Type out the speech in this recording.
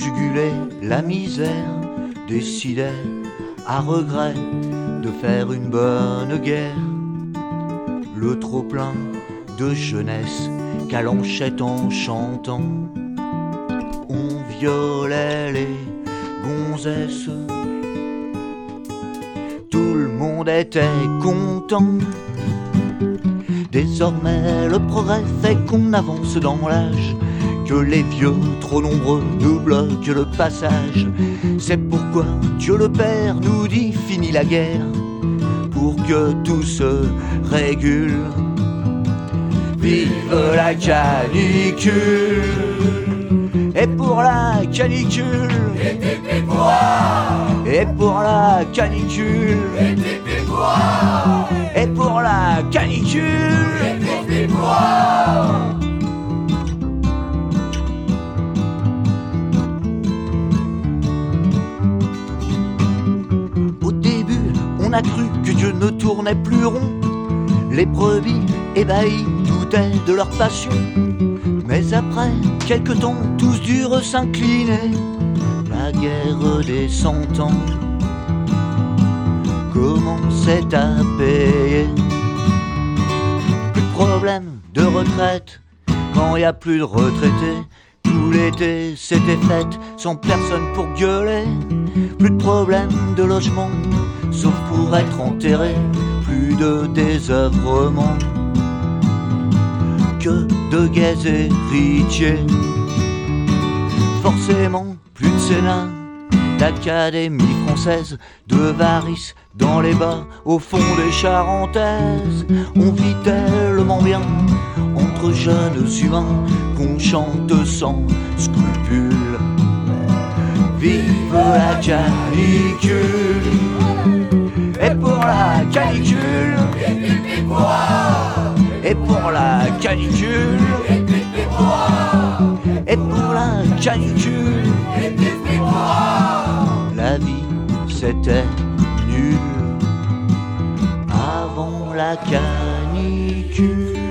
juguler la misère, décidait à regret de faire une bonne guerre. Le trop-plein de jeunesse calanchait en chantant. On violait les gonzesses. Tout le monde était content. Désormais le progrès fait qu'on avance dans l'âge, que les vieux trop nombreux nous bloquent le passage. C'est pourquoi Dieu le Père nous dit fini la guerre, pour que tout se régule. Vive la canicule, et pour la canicule, et pour la canicule, et pour la canicule, Au début, on a cru que Dieu ne tournait plus rond. Les brebis ébahies doutaient de leur passion. Mais après quelque temps, tous durent s'incliner. La guerre des 100 ans commençait à payer. Plus de problème de retraite quand y a plus de retraités. Tout l'été c'était fête sans personne pour gueuler. Plus de problème de logement sauf pour être enterré. Plus de désœuvrement que de gays héritiers. Forcément plus de Sénat, d'Académie française, de varices dans les bas au fond des Charentaises. On vit tellement bien entre jeunes humains qu'on chante sans scrupules. Vive la canicule, et pour la canicule, et pour la canicule, et pour la canicule. La vie c'était nul avant la canicule.